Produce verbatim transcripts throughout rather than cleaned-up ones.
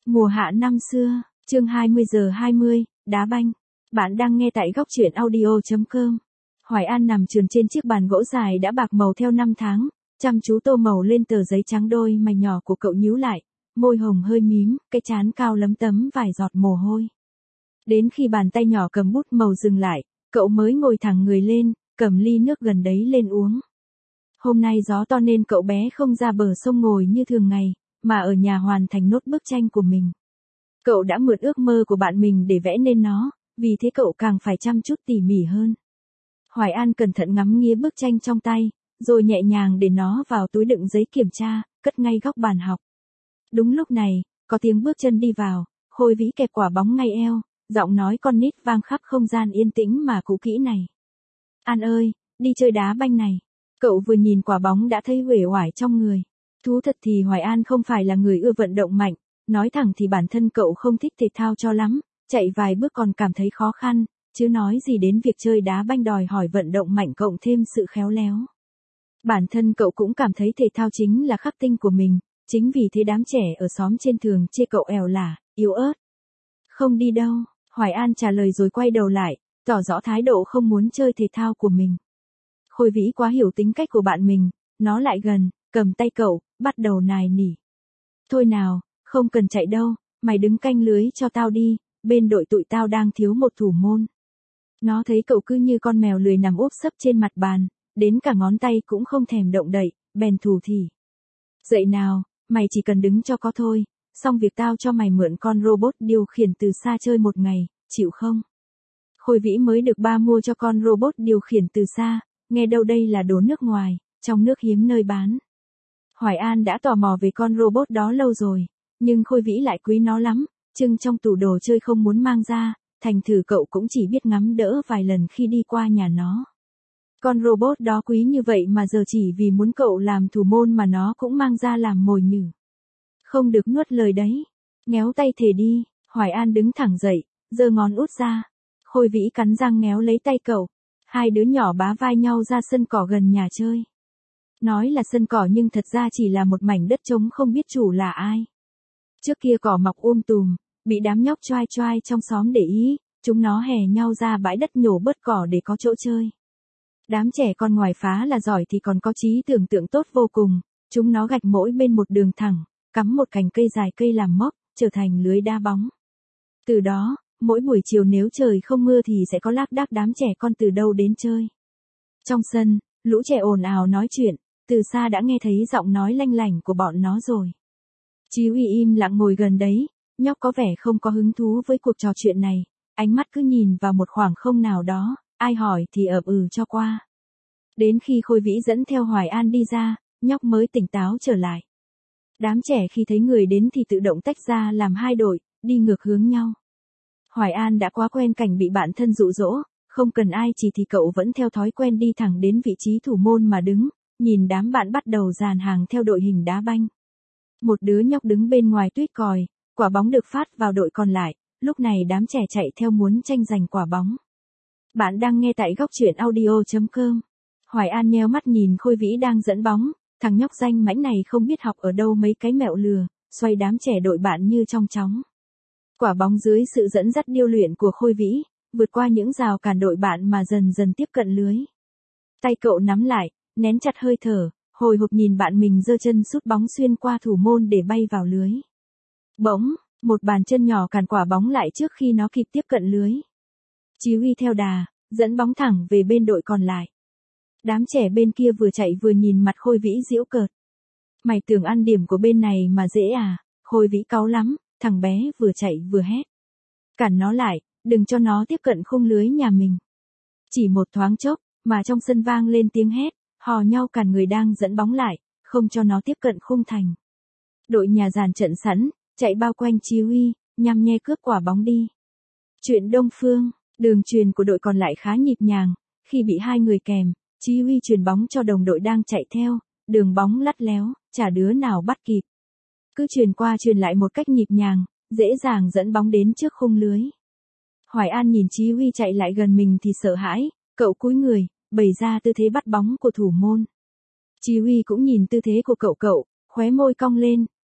Mùa hạ năm xưa, chương hai mươi giờ hai mươi, đá banh. Bạn đang nghe tại góc truyện audio chấm com. Hoài An nằm trườn trên chiếc bàn gỗ dài đã bạc màu theo năm tháng, chăm chú tô màu lên tờ giấy trắng, đôi mày nhỏ của cậu nhíu lại, môi hồng hơi mím, cái trán cao lấm tấm vài giọt mồ hôi. Đến khi bàn tay nhỏ cầm bút màu dừng lại, cậu mới ngồi thẳng người lên, cầm ly nước gần đấy lên uống. Hôm nay gió to nên cậu bé không ra bờ sông ngồi như thường ngày, mà ở nhà hoàn thành nốt bức tranh của mình. Cậu đã mượn ước mơ của bạn mình để vẽ nên nó, vì thế cậu càng phải chăm chút tỉ mỉ hơn. Hoài An cẩn thận ngắm nghía bức tranh trong tay, rồi nhẹ nhàng để nó vào túi đựng giấy kiểm tra, cất ngay góc bàn học. Đúng lúc này, có tiếng bước chân đi vào, Khôi Vĩ kẹp quả bóng ngay eo, giọng nói con nít vang khắp không gian yên tĩnh mà cũ kỹ này. An ơi, đi chơi đá banh này. Cậu vừa nhìn quả bóng đã thấy uể oải trong người. Thú thật thì Hoài An không phải là người ưa vận động mạnh, nói thẳng thì bản thân cậu không thích thể thao cho lắm, chạy vài bước còn cảm thấy khó khăn, chứ nói gì đến việc chơi đá banh đòi hỏi vận động mạnh cộng thêm sự khéo léo. Bản thân cậu cũng cảm thấy thể thao chính là khắc tinh của mình, chính vì thế đám trẻ ở xóm trên thường chê cậu èo lả, yếu ớt. Không đi đâu, Hoài An trả lời rồi quay đầu lại, tỏ rõ thái độ không muốn chơi thể thao của mình. Khôi Vĩ quá hiểu tính cách của bạn mình, nó lại gần, cầm tay cậu, bắt đầu nài nỉ. Thôi nào, không cần chạy đâu, mày đứng canh lưới cho tao đi, bên đội tụi tao đang thiếu một thủ môn. Nó thấy cậu cứ như con mèo lười nằm úp sấp trên mặt bàn, đến cả ngón tay cũng không thèm động đậy, bèn thủ thỉ. Dậy nào, mày chỉ cần đứng cho có thôi, xong việc tao cho mày mượn con robot điều khiển từ xa chơi một ngày, chịu không? Khôi Vĩ mới được ba mua cho con robot điều khiển từ xa, nghe đâu đây là đồ nước ngoài, trong nước hiếm nơi bán. Hoài An đã tò mò về con robot đó lâu rồi, nhưng Khôi Vĩ lại quý nó lắm, trưng trong tủ đồ chơi không muốn mang ra, thành thử cậu cũng chỉ biết ngắm đỡ vài lần khi đi qua nhà nó. Con robot đó quý như vậy mà giờ chỉ vì muốn cậu làm thủ môn mà nó cũng mang ra làm mồi nhử. Không được nuốt lời đấy. Ngéo tay thề đi. Hoài An đứng thẳng dậy, giơ ngón út ra. Khôi Vĩ cắn răng ngéo lấy tay cậu. Hai đứa nhỏ bá vai nhau ra sân cỏ gần nhà chơi. Nói là sân cỏ nhưng thật ra chỉ là một mảnh đất trống không biết chủ là ai. Trước kia cỏ mọc um tùm, bị đám nhóc choai choai trong xóm để ý, chúng nó hè nhau ra bãi đất nhổ bớt cỏ để có chỗ chơi. Đám trẻ con ngoài phá là giỏi thì còn có trí tưởng tượng tốt vô cùng, chúng nó gạch mỗi bên một đường thẳng, cắm một cành cây dài cây làm mốc, trở thành lưới đá bóng. Từ đó, mỗi buổi chiều nếu trời không mưa thì sẽ có lác đác đám trẻ con từ đâu đến chơi. Trong sân, lũ trẻ ồn ào nói chuyện, từ xa đã nghe thấy giọng nói lanh lảnh của bọn nó rồi. Chí Huy im lặng ngồi gần đấy, nhóc có vẻ không có hứng thú với cuộc trò chuyện này, ánh mắt cứ nhìn vào một khoảng không nào đó, ai hỏi thì ậm ừ cho qua. Đến khi Khôi Vĩ dẫn theo Hoài An đi ra, nhóc mới tỉnh táo trở lại. Đám trẻ khi thấy người đến thì tự động tách ra làm hai đội, đi ngược hướng nhau. Hoài An đã quá quen cảnh bị bạn thân dụ dỗ, không cần ai chỉ thì cậu vẫn theo thói quen đi thẳng đến vị trí thủ môn mà đứng, nhìn đám bạn bắt đầu dàn hàng theo đội hình đá banh. Một đứa nhóc đứng bên ngoài tuýt còi, quả bóng được phát vào đội còn lại, lúc này đám trẻ chạy theo muốn tranh giành quả bóng. Bạn đang nghe tại góc truyện audio chấm com. Hoài An nheo mắt nhìn Khôi Vĩ đang dẫn bóng, thằng nhóc danh mãnh này không biết học ở đâu mấy cái mẹo lừa, xoay đám trẻ đội bạn như trong chóng. Quả bóng dưới sự dẫn dắt điêu luyện của Khôi Vĩ, vượt qua những rào cản đội bạn mà dần dần tiếp cận lưới. Tay cậu nắm lại, nén chặt hơi thở, hồi hộp nhìn bạn mình giơ chân sút bóng xuyên qua thủ môn để bay vào lưới. Bỗng, một bàn chân nhỏ cản quả bóng lại trước khi nó kịp tiếp cận lưới. Chí Huy theo đà, dẫn bóng thẳng về bên đội còn lại. Đám trẻ bên kia vừa chạy vừa nhìn mặt Khôi Vĩ giễu cợt. Mày tưởng ăn điểm của bên này mà dễ à? Khôi Vĩ cáu lắm, thằng bé vừa chạy vừa hét. Cản nó lại, đừng cho nó tiếp cận khung lưới nhà mình. Chỉ một thoáng chốc, mà trong sân vang lên tiếng hét, hò nhau cản người đang dẫn bóng lại, không cho nó tiếp cận khung thành. Đội nhà dàn trận sẵn, chạy bao quanh Chí Huy, nhằm nhe cướp quả bóng đi. Chuyện Đông Phương, đường chuyền của đội còn lại khá nhịp nhàng, khi bị hai người kèm, Chí Huy chuyền bóng cho đồng đội đang chạy theo, đường bóng lắt léo, chả đứa nào bắt kịp. Cứ chuyền qua chuyền lại một cách nhịp nhàng, dễ dàng dẫn bóng đến trước khung lưới. Hoài An nhìn Chí Huy chạy lại gần mình thì sợ hãi, cậu cúi người, bày ra tư thế bắt bóng của thủ môn. Chí Huy cũng nhìn tư thế của cậu cậu, khóe môi cong lên,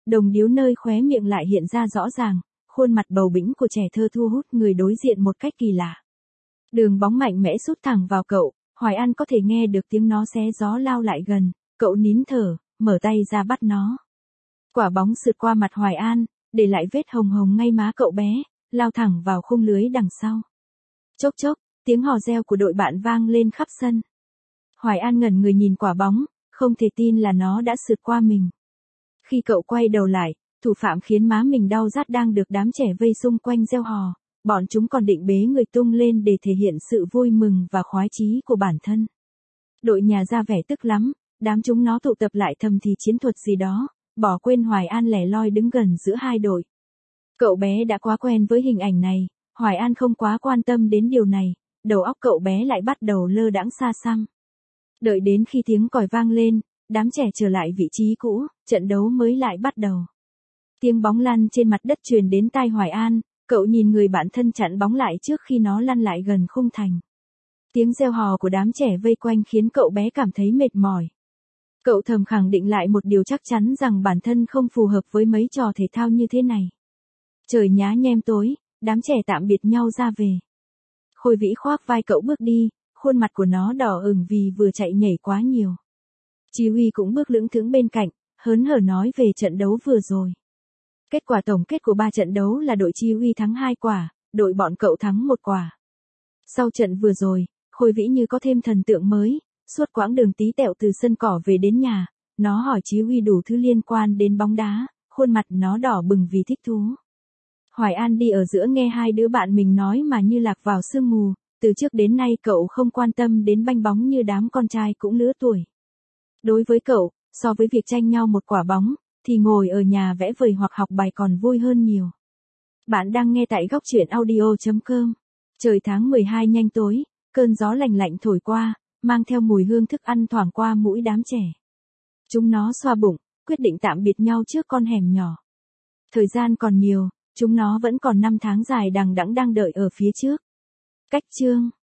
đồng điếu nơi khóe miệng lại hiện ra rõ ràng, khuôn mặt bầu bĩnh của trẻ thơ thu hút người đối diện một cách kỳ lạ. Đường bóng mạnh mẽ sút thẳng vào cậu, Hoài An có thể nghe được tiếng nó xé gió lao lại gần, cậu nín thở, mở tay ra bắt nó. Quả bóng sượt qua mặt Hoài An, để lại vết hồng hồng ngay má cậu bé, lao thẳng vào khung lưới đằng sau. Chốc chốc, tiếng hò reo của đội bạn vang lên khắp sân. Hoài An ngẩn người nhìn quả bóng, không thể tin là nó đã sượt qua mình. Khi cậu quay đầu lại, thủ phạm khiến má mình đau rát đang được đám trẻ vây xung quanh reo hò, bọn chúng còn định bế người tung lên để thể hiện sự vui mừng và khoái chí của bản thân. Đội nhà ra vẻ tức lắm, đám chúng nó tụ tập lại thầm thì chiến thuật gì đó, bỏ quên Hoài An lẻ loi đứng gần giữa hai đội. Cậu bé đã quá quen với hình ảnh này, Hoài An không quá quan tâm đến điều này, đầu óc cậu bé lại bắt đầu lơ đãng xa xăm. Đợi đến khi tiếng còi vang lên, đám trẻ trở lại vị trí cũ, trận đấu mới lại bắt đầu. Tiếng bóng lăn trên mặt đất truyền đến tai Hoài An, cậu nhìn người bạn thân chặn bóng lại trước khi nó lăn lại gần khung thành. Tiếng reo hò của đám trẻ vây quanh khiến cậu bé cảm thấy mệt mỏi. Cậu thầm khẳng định lại một điều chắc chắn rằng bản thân không phù hợp với mấy trò thể thao như thế này. Trời nhá nhem tối, đám trẻ tạm biệt nhau ra về. Khôi Vĩ khoác vai cậu bước đi, khuôn mặt của nó đỏ ửng vì vừa chạy nhảy quá nhiều. Chí Huy cũng bước lững thững bên cạnh, hớn hở nói về trận đấu vừa rồi. Kết quả tổng kết của ba trận đấu là đội Chí Huy thắng hai quả, đội bọn cậu thắng một quả. Sau trận vừa rồi, Khôi Vĩ như có thêm thần tượng mới, suốt quãng đường tí tẹo từ sân cỏ về đến nhà, nó hỏi Chí Huy đủ thứ liên quan đến bóng đá, khuôn mặt nó đỏ bừng vì thích thú. Hoài An đi ở giữa nghe hai đứa bạn mình nói mà như lạc vào sương mù, từ trước đến nay cậu không quan tâm đến banh bóng như đám con trai cũng lứa tuổi. Đối với cậu, so với việc tranh nhau một quả bóng, thì ngồi ở nhà vẽ vời hoặc học bài còn vui hơn nhiều. Bạn đang nghe tại góc truyện audio chấm com. Trời tháng mười hai nhanh tối, cơn gió lành lạnh thổi qua, mang theo mùi hương thức ăn thoảng qua mũi đám trẻ. Chúng nó xoa bụng, quyết định tạm biệt nhau trước con hẻm nhỏ. Thời gian còn nhiều, chúng nó vẫn còn năm tháng dài đằng đẵng đang đợi ở phía trước. Cách chương